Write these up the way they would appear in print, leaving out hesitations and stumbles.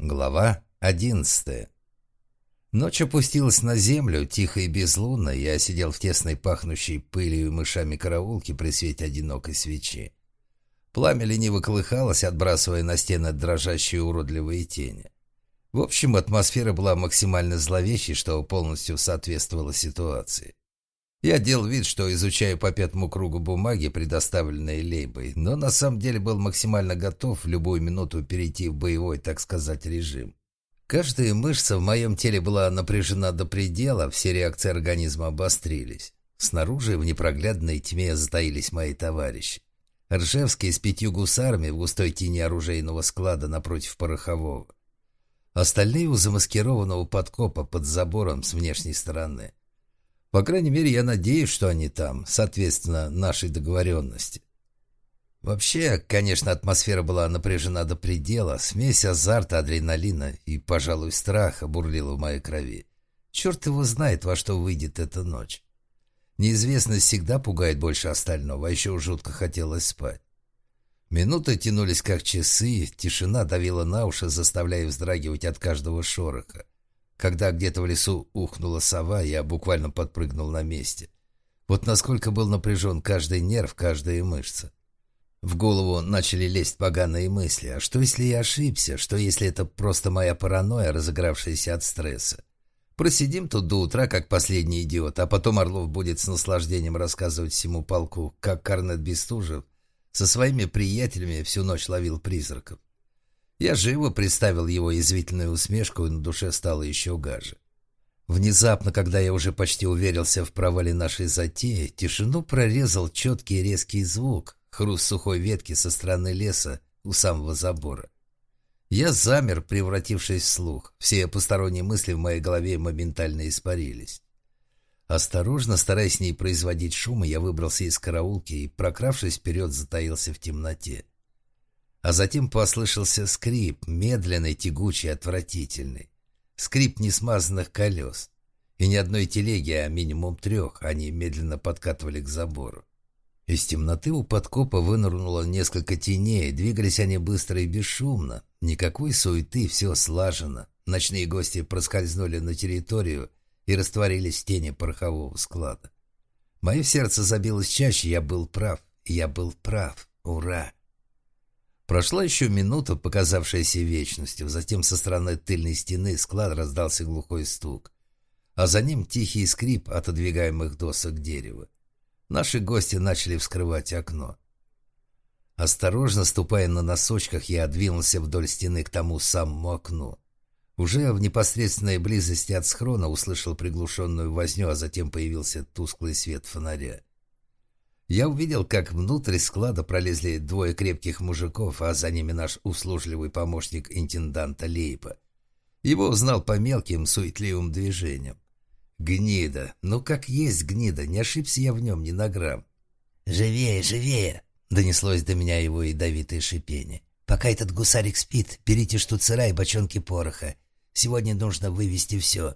Глава 11. Ночь опустилась на землю, тихо и безлунно. Я сидел в тесной, пахнущей пылью и мышами караулке при свете одинокой свечи. Пламя лениво колыхалось, отбрасывая на стены дрожащие уродливые тени. В общем, атмосфера была максимально зловещей, что полностью соответствовало ситуации. Я делал вид, что изучаю по пятому кругу бумаги, предоставленные Лейбой, но на самом деле был максимально готов в любую минуту перейти в боевой, так сказать, режим. Каждая мышца в моем теле была напряжена до предела, все реакции организма обострились. Снаружи в непроглядной тьме затаились мои товарищи. Ржевский с 5 гусарами в густой тени оружейного склада напротив порохового. Остальные у замаскированного подкопа под забором с внешней стороны. По крайней мере, я надеюсь, что они там, соответственно, нашей договоренности. Вообще, конечно, атмосфера была напряжена до предела, смесь азарта, адреналина и, пожалуй, страха бурлила в моей крови. Черт его знает, во что выйдет эта ночь. Неизвестность всегда пугает больше остального, а еще жутко хотелось спать. Минуты тянулись как часы, тишина давила на уши, заставляя вздрагивать от каждого шороха. Когда где-то в лесу ухнула сова, я буквально подпрыгнул на месте. Вот насколько был напряжен каждый нерв, каждая мышца. В голову начали лезть поганые мысли. А что, если я ошибся? Что, если это просто моя паранойя, разыгравшаяся от стресса? Просидим тут до утра, как последний идиот, а потом Орлов будет с наслаждением рассказывать всему полку, как Корнет Бестужев со своими приятелями всю ночь ловил призраков. Я живо представил его язвительную усмешку, и на душе стало еще гаже. Внезапно, когда я уже почти уверился в провале нашей затеи, тишину прорезал четкий и резкий звук, хруст сухой ветки со стороны леса у самого забора. Я замер, превратившись в слух. Все посторонние мысли в моей голове моментально испарились. Осторожно, стараясь не производить шума, я выбрался из караулки и, прокравшись вперед, затаился в темноте. А затем послышался скрип, медленный, тягучий, отвратительный. Скрип несмазанных колес. И ни одной телеги, а минимум 3, они медленно подкатывали к забору. Из темноты у подкопа вынырнуло несколько теней, двигались они быстро и бесшумно. Никакой суеты, все слажено. Ночные гости проскользнули на территорию и растворились в тени порохового склада. Мое сердце забилось чаще, я был прав. Ура! Прошла еще минута, показавшаяся вечностью, затем со стороны тыльной стены склада раздался глухой стук, а за ним тихий скрип отодвигаемых досок дерева. Наши гости начали вскрывать окно. Осторожно, ступая на носочках, я двинулся вдоль стены к тому самому окну. Уже в непосредственной близости от схрона услышал приглушенную возню, а затем появился тусклый свет фонаря. Я увидел, как внутрь склада пролезли 2 крепких мужиков, а за ними наш услужливый помощник интенданта Лейба. Его узнал по мелким, суетливым движениям. Гнида, ну как есть гнида, не ошибся я в нем ни на грамм. «Живее, живее!» — донеслось до меня его ядовитое шипение. «Пока этот гусарик спит, берите штуцера и бочонки пороха. Сегодня нужно вывести все».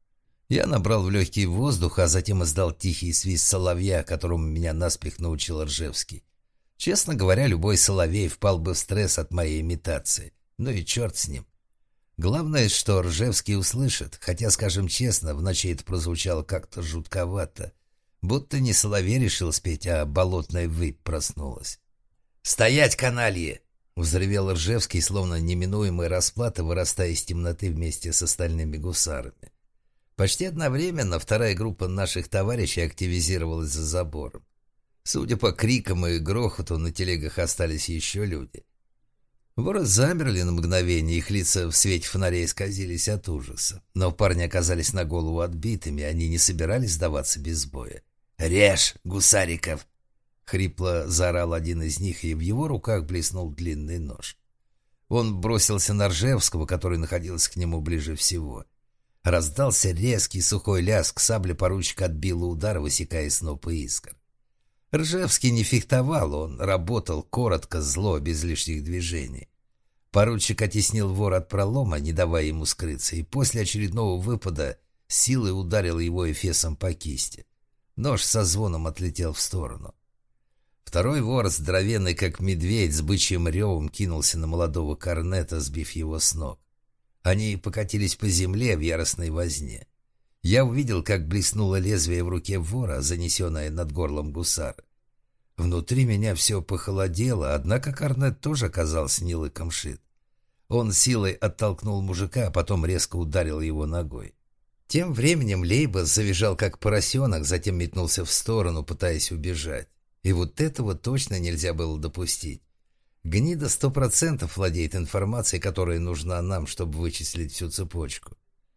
Я набрал в легкий воздух, а затем издал тихий свист соловья, которому меня наспех научил Ржевский. Честно говоря, любой соловей впал бы в стресс от моей имитации. Ну и черт с ним. Главное, что Ржевский услышит, хотя, скажем честно, в ночи это прозвучало как-то жутковато. Будто не соловей решил спеть, а болотная выпь проснулась. «Стоять, канальи!» — взревел Ржевский, словно неминуемая расплата, вырастая из темноты вместе с остальными гусарами. Почти одновременно вторая группа наших товарищей активизировалась за забором. Судя по крикам и грохоту, на телегах остались еще люди. Воры замерли на мгновение, их лица в свете фонарей исказились от ужаса. Но парни оказались на голову отбитыми, они не собирались сдаваться без боя. «Режь, гусариков!» — хрипло заорал один из них, и в его руках блеснул длинный нож. Он бросился на Ржевского, который находился к нему ближе всего. Раздался резкий сухой лязг, сабля поручика отбила удар, высекая снопы искр. Ржевский не фехтовал, он работал коротко, зло, без лишних движений. Поручик оттеснил вора от пролома, не давая ему скрыться, и после очередного выпада силой ударил его эфесом по кисти. Нож со звоном отлетел в сторону. Второй вор, здоровенный как медведь, с бычьим ревом кинулся на молодого корнета, сбив его с ног. Они покатились по земле в яростной возне. Я увидел, как блеснуло лезвие в руке вора, занесенное над горлом гусара. Внутри меня все похолодело, однако Корнет тоже оказался не лыком шит. Он силой оттолкнул мужика, а потом резко ударил его ногой. Тем временем Лейба завизжал как поросенок, затем метнулся в сторону, пытаясь убежать. И вот этого точно нельзя было допустить. Гнида 100% владеет информацией, которая нужна нам, чтобы вычислить всю цепочку.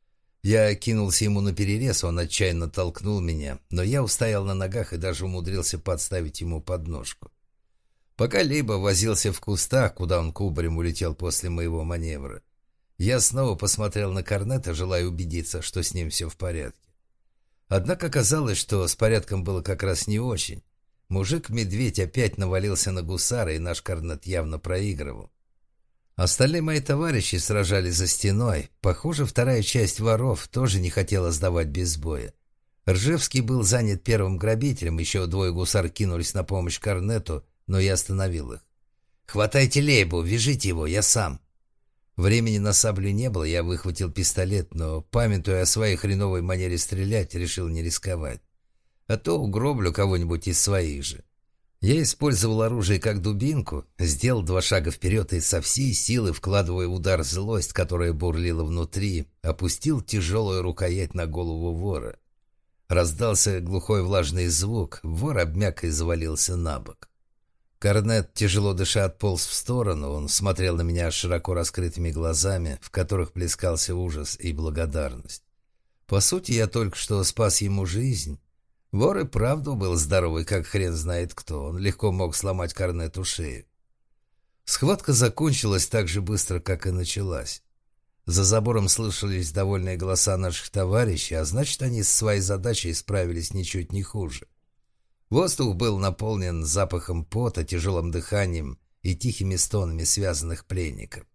Я кинулся ему наперерез, он отчаянно толкнул меня, но я устоял на ногах и даже умудрился подставить ему подножку. Пока Лейба возился в кустах, куда он кубарем улетел после моего маневра, я снова посмотрел на Корнета, желая убедиться, что с ним все в порядке. Однако оказалось, что с порядком было как раз не очень. Мужик-медведь опять навалился на гусара, и наш Корнет явно проигрывал. Остальные мои товарищи сражались за стеной. Похоже, вторая часть воров тоже не хотела сдавать без боя. Ржевский был занят первым грабителем, еще двое гусар кинулись на помощь Корнету, но я остановил их. «Хватайте Лейбу, вяжите его, я сам». Времени на саблю не было, я выхватил пистолет, но, памятуя о своей хреновой манере стрелять, решил не рисковать. А то угроблю кого-нибудь из своих же. Я использовал оружие как дубинку, сделал 2 шага вперед и со всей силы, вкладывая в удар злость, которая бурлила внутри, опустил тяжелую рукоять на голову вора. Раздался глухой влажный звук, вор обмяк и завалился на бок. Корнет, тяжело дыша, отполз в сторону, он смотрел на меня широко раскрытыми глазами, в которых плескался ужас и благодарность. По сути, я только что спас ему жизнь. Вор и правда был здоровый, как хрен знает кто. Он легко мог сломать Корнету шею. Схватка закончилась так же быстро, как и началась. За забором слышались довольные голоса наших товарищей, а значит, они с своей задачей справились ничуть не хуже. Воздух был наполнен запахом пота, тяжелым дыханием и тихими стонами связанных пленников.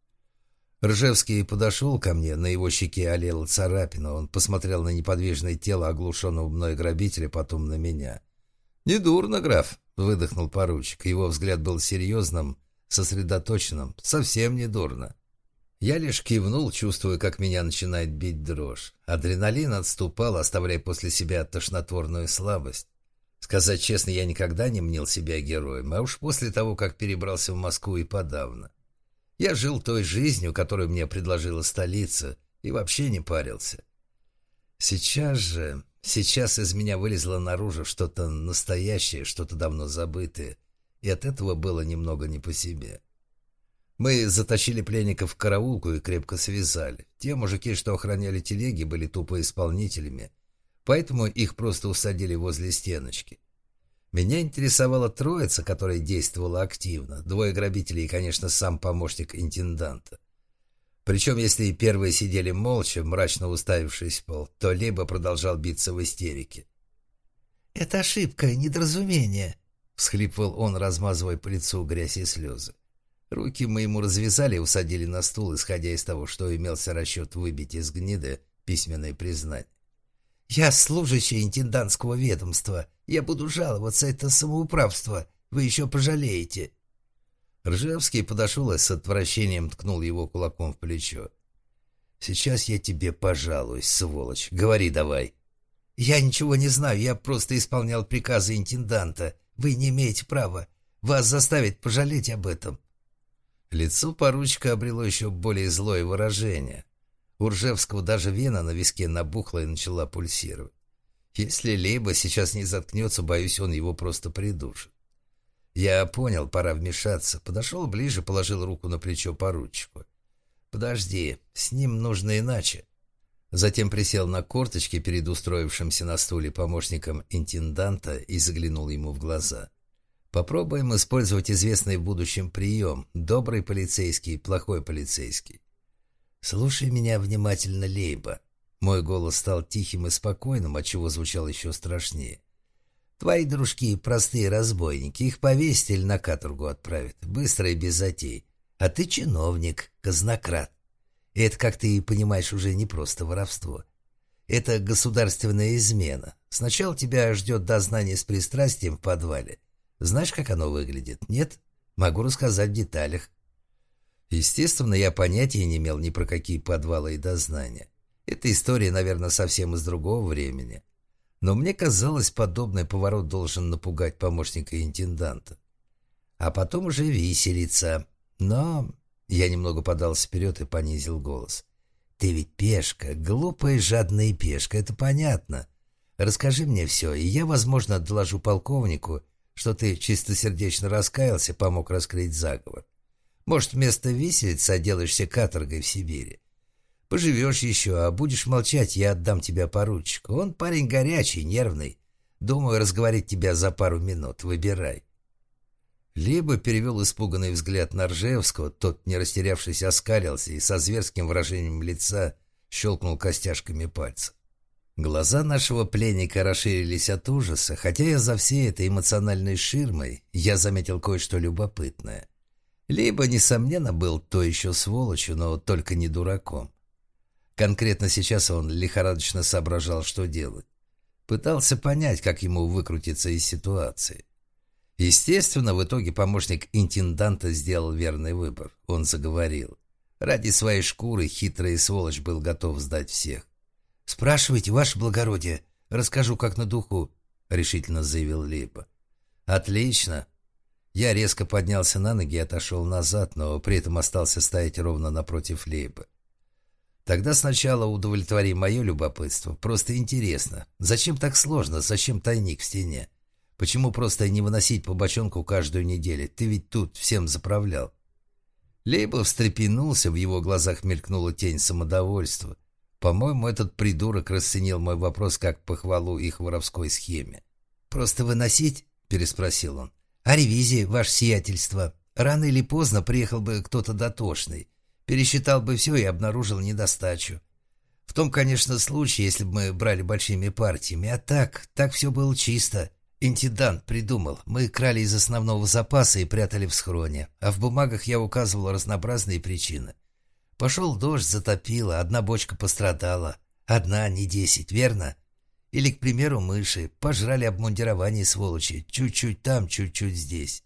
Ржевский подошел ко мне, на его щеке олела царапина. Он посмотрел на неподвижное тело оглушенного мной грабителя, потом на меня. «Недурно, граф», — выдохнул поручик. Его взгляд был серьезным, сосредоточенным. «Совсем недурно». Я лишь кивнул, чувствуя, как меня начинает бить дрожь. Адреналин отступал, оставляя после себя тошнотворную слабость. Сказать честно, я никогда не мнил себя героем, а уж после того, как перебрался в Москву, и подавно. Я жил той жизнью, которую мне предложила столица, и вообще не парился. Сейчас из меня вылезло наружу что-то настоящее, что-то давно забытое, и от этого было немного не по себе. Мы затащили пленников в караулку и крепко связали. Те мужики, что охраняли телеги, были тупо исполнителями, поэтому их просто усадили возле стеночки. Меня интересовала троица, которая действовала активно. 2 грабителей и, конечно, сам помощник интенданта. Причем, если и первые сидели молча, мрачно уставившись в пол, то Лейба продолжал биться в истерике. «Это ошибка, недоразумение», — всхлипывал он, размазывая по лицу грязь и слезы. Руки мы ему развязали и усадили на стул, исходя из того, что имелся расчет выбить из гниды письменное признание. «Я служащий интендантского ведомства. Я буду жаловаться, это самоуправство. Вы еще пожалеете». Ржевский подошел и с отвращением ткнул его кулаком в плечо. «Сейчас я тебе пожалуюсь, сволочь. Говори давай». «Я ничего не знаю, я просто исполнял приказы интенданта. Вы не имеете права. Вас заставят пожалеть об этом». Лицо поручика обрело еще более злое выражение. У Ржевского даже вена на виске набухла и начала пульсировать. Если Лейба сейчас не заткнется, боюсь, он его просто придушит. Я понял, пора вмешаться. Подошел ближе, положил руку на плечо поручику. «Подожди, с ним нужно иначе». Затем присел на корточки перед устроившимся на стуле помощником интенданта и заглянул ему в глаза. «Попробуем использовать известный в будущем прием. Добрый полицейский, плохой полицейский. Слушай меня внимательно, Лейба». Мой голос стал тихим и спокойным, отчего звучал еще страшнее. «Твои дружки простые разбойники, их повесят или на каторгу отправят, быстро и без затей. А ты чиновник, казнократ. И это, как ты понимаешь, уже не просто воровство. Это государственная измена. Сначала тебя ждет дознание с пристрастием в подвале. Знаешь, как оно выглядит? Нет? Могу рассказать в деталях». Естественно, я понятия не имел ни про какие подвалы и дознания. Эта история, наверное, совсем из другого времени. Но мне казалось, подобный поворот должен напугать помощника интенданта. А потом уже виселица. Но я немного подался вперед и понизил голос. «Ты ведь пешка, глупая жадная пешка, это понятно. Расскажи мне все, и я, возможно, доложу полковнику, что ты чистосердечно раскаялся, помог раскрыть заговор. Может, вместо виселицы отделаешься каторгой в Сибири. Поживешь еще, а будешь молчать, я отдам тебя поручику. Он парень горячий, нервный. Думаю, разговорить тебя за пару минут. Выбирай». Либо перевел испуганный взгляд на Ржевского, тот, не растерявшись, оскалился и со зверским выражением лица щелкнул костяшками пальцев. Глаза нашего пленника расширились от ужаса, хотя я за всей этой эмоциональной ширмой я заметил кое-что любопытное. Либо, несомненно, был то еще сволочью, но только не дураком. Конкретно сейчас он лихорадочно соображал, что делать. Пытался понять, как ему выкрутиться из ситуации. Естественно, в итоге помощник интенданта сделал верный выбор. Он заговорил. Ради своей шкуры хитрый сволочь был готов сдать всех. «Спрашивайте, ваше благородие, расскажу как на духу», — решительно заявил Лейба. «Отлично». Я резко поднялся на ноги и отошел назад, но при этом остался стоять ровно напротив Лейба. «Тогда сначала удовлетвори мое любопытство. Просто интересно, зачем так сложно, зачем тайник в стене? Почему просто не выносить по бочонку каждую неделю? Ты ведь тут всем заправлял». Лейба встрепенулся, в его глазах мелькнула тень самодовольства. По-моему, этот придурок расценил мой вопрос как похвалу их воровской схеме. «Просто выносить?» – переспросил он. «А ревизии, ваше сиятельство? Рано или поздно приехал бы кто-то дотошный, пересчитал бы все и обнаружил недостачу. В том, конечно, случае, если бы мы брали большими партиями, а так все было чисто. Интендант придумал, мы крали из основного запаса и прятали в схроне, а в бумагах я указывал разнообразные причины. Пошел дождь, затопило, одна бочка пострадала. Одна, не 10, верно? Или, к примеру, мыши. Пожрали обмундирование, сволочи. Чуть-чуть там, чуть-чуть здесь.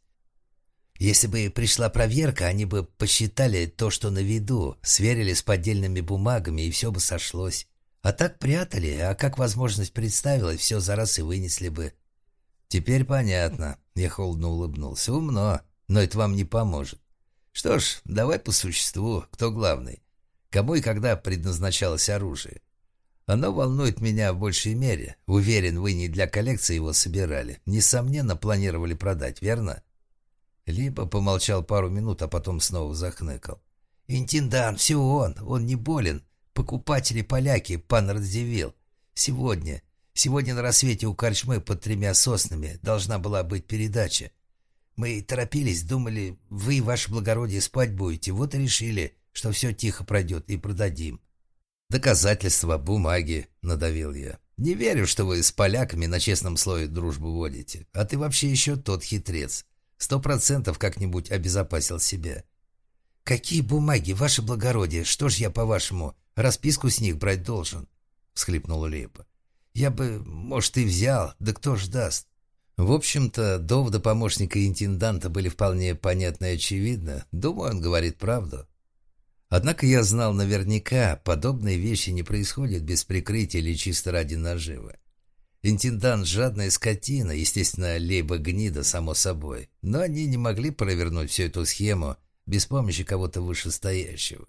Если бы пришла проверка, они бы посчитали то, что на виду, сверили с поддельными бумагами, и все бы сошлось. А так прятали, а как возможность представилась, все за раз и вынесли бы. «Теперь понятно», — я холодно улыбнулся. «Умно, но это вам не поможет. Что ж, давай по существу, кто главный? Кому и когда предназначалось оружие? Оно волнует меня в большей мере. Уверен, вы не для коллекции его собирали. Несомненно, планировали продать, верно?» Либо помолчал пару минут, а потом снова захныкал. «Интендант, все он не болен. Покупатели поляки, пан Радзивилл. Сегодня на рассвете у корчмы под 3 соснами должна была быть передача. Мы торопились, думали, вы, ваше благородие, спать будете, вот и решили, что все тихо пройдет и продадим». «Доказательства, бумаги», — надавил я. «Не верю, что вы с поляками на честном слове дружбу водите. А ты вообще еще тот хитрец. 100% как-нибудь обезопасил себя». «Какие бумаги, ваше благородие? Что ж я, по-вашему, расписку с них брать должен?» — всхлипнул Лейба. «Я бы, может, и взял, да кто ж даст?» В общем-то, доводы помощника интенданта были вполне понятны и очевидны. Думаю, он говорит правду. Однако я знал наверняка, подобные вещи не происходят без прикрытия или чисто ради наживы. Интендант — жадная скотина, естественно, Лейба гнида, само собой. Но они не могли провернуть всю эту схему без помощи кого-то вышестоящего.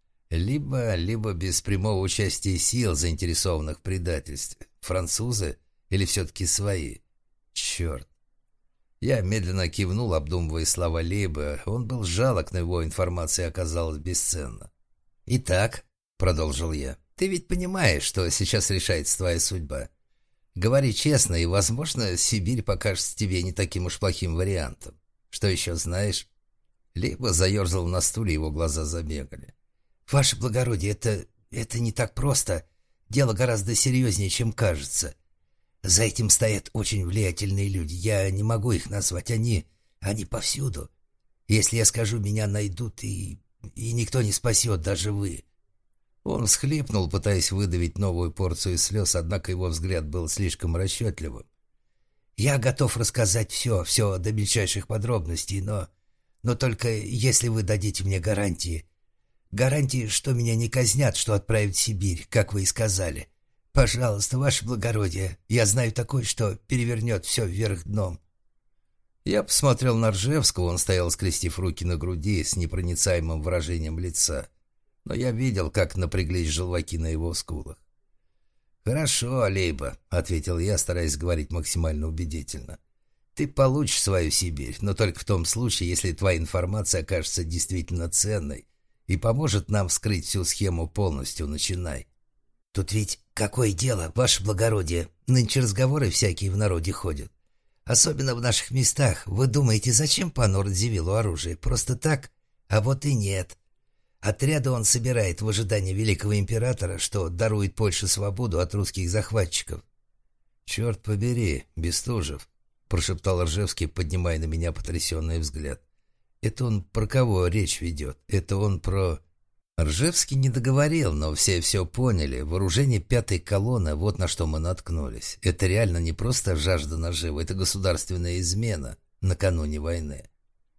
Либо без прямого участия сил, заинтересованных в предательстве. Французы или все-таки свои? Черт. Я медленно кивнул, обдумывая слова Лейба. Он был жалок, но его информация оказалась бесценна. «Итак», — продолжил я, — «ты ведь понимаешь, что сейчас решается твоя судьба. Говори честно, и, возможно, Сибирь покажется тебе не таким уж плохим вариантом. Что еще знаешь?» Лейба заерзал на стуле, его глаза забегали. «Ваше благородие, это не так просто. Дело гораздо серьезнее, чем кажется. За этим стоят очень влиятельные люди. Я не могу их назвать. Они повсюду. Если я скажу, меня найдут, и никто не спасет, даже вы». Он всхлипнул, пытаясь выдавить новую порцию слез, однако его взгляд был слишком расчетливым. «Я готов рассказать все до мельчайших подробностей, но Но только если вы дадите мне гарантии. Гарантии, что меня не казнят, что отправят в Сибирь, как вы и сказали. Пожалуйста, ваше благородие, я знаю такое, что перевернет все вверх дном». Я посмотрел на Ржевского, он стоял, скрестив руки на груди, с непроницаемым выражением лица. Но я видел, как напряглись желваки на его скулах. «Хорошо, Лейба», — ответил я, стараясь говорить максимально убедительно. «Ты получишь свою Сибирь, но только в том случае, если твоя информация окажется действительно ценной и поможет нам вскрыть всю схему полностью. Начинай». «Тут ведь какое дело, ваше благородие? Нынче разговоры всякие в народе ходят. Особенно в наших местах. Вы думаете, зачем пану Радзивиллу оружие? Просто так? А вот и нет. Отряды он собирает в ожидании великого императора, что дарует Польше свободу от русских захватчиков». «Черт побери, Бестужев», — прошептал Ржевский, поднимая на меня потрясенный взгляд. «Это он про кого речь ведет? Это он про...» Ржевский не договорил, но все поняли. Вооружение пятой колонны, вот на что мы наткнулись. Это реально не просто жажда наживы, это государственная измена накануне войны.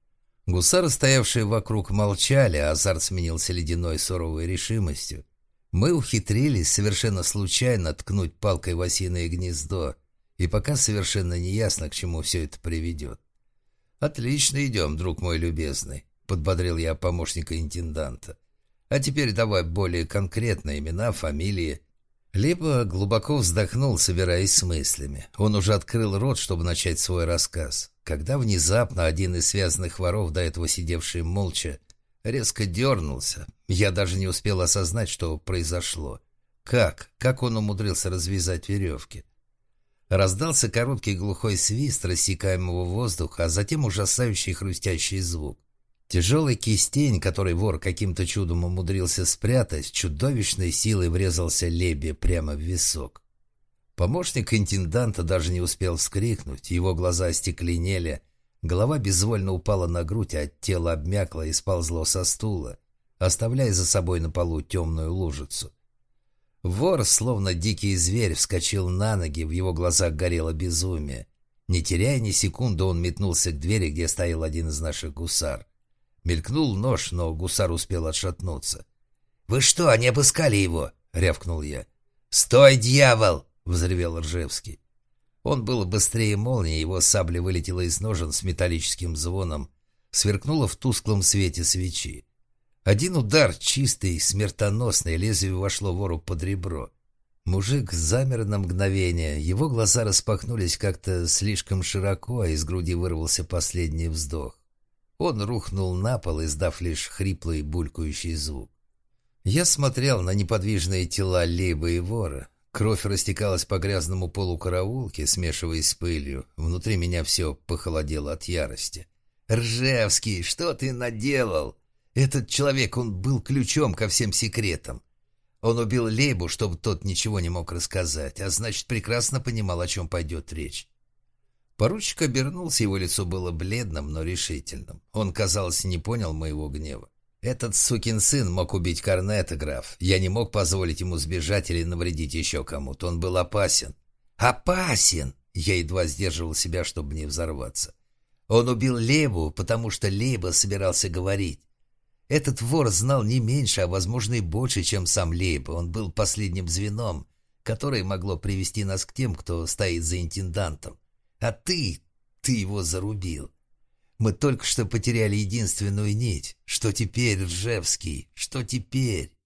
Гусары, стоявшие вокруг, молчали, а азарт сменился ледяной суровой решимостью. Мы ухитрились совершенно случайно ткнуть палкой в осиное гнездо, и пока совершенно неясно, к чему все это приведет. «Отлично идем, друг мой любезный», — подбодрил я помощника интенданта. «А теперь давай более конкретные имена, фамилии». Либо глубоко вздохнул, собираясь с мыслями. Он уже открыл рот, чтобы начать свой рассказ, когда внезапно один из связанных воров, до этого сидевший молча, резко дернулся. Я даже не успел осознать, что произошло. Как он умудрился развязать веревки? Раздался короткий глухой свист рассекаемого воздуха, а затем ужасающий хрустящий звук. Тяжелый кистень, который вор каким-то чудом умудрился спрятать, чудовищной силой врезался Лебе прямо в висок. Помощник интенданта даже не успел вскрикнуть, его глаза остекленели, голова безвольно упала на грудь, а тело обмякло и сползло со стула, оставляя за собой на полу темную лужицу. Вор, словно дикий зверь, вскочил на ноги, в его глазах горело безумие. Не теряя ни секунды, он метнулся к двери, где стоял один из наших гусар. Мелькнул нож, но гусар успел отшатнуться. «Вы что, не обыскали его?» — рявкнул я. «Стой, дьявол!» — взревел Ржевский. Он был быстрее молнии, его сабля вылетела из ножен с металлическим звоном, сверкнула в тусклом свете свечи. Один удар, чистый, смертоносный, лезвие вошло вору под ребро. Мужик замер на мгновение, его глаза распахнулись как-то слишком широко, а из груди вырвался последний вздох. Он рухнул на пол, издав лишь хриплый булькающий звук. Я смотрел на неподвижные тела Лейба и вора. Кровь растекалась по грязному полу караулки, смешиваясь с пылью. Внутри меня все похолодело от ярости. «Ржевский, что ты наделал? Этот человек, он был ключом ко всем секретам. Он убил Лейбу, чтобы тот ничего не мог рассказать, а значит, прекрасно понимал, о чем пойдет речь». Поручик обернулся, его лицо было бледным, но решительным. Он, казалось, не понял моего гнева. «Этот сукин сын мог убить Корнета, граф. Я не мог позволить ему сбежать или навредить еще кому-то. Он был опасен». «Опасен!» Я едва сдерживал себя, чтобы не взорваться. «Он убил Лейбу, потому что Лейба собирался говорить. Этот вор знал не меньше, а, возможно, и больше, чем сам Лейба. Он был последним звеном, которое могло привести нас к тем, кто стоит за интендантом. А ты его зарубил. Мы только что потеряли единственную нить. Что теперь, Ржевский? Что теперь?»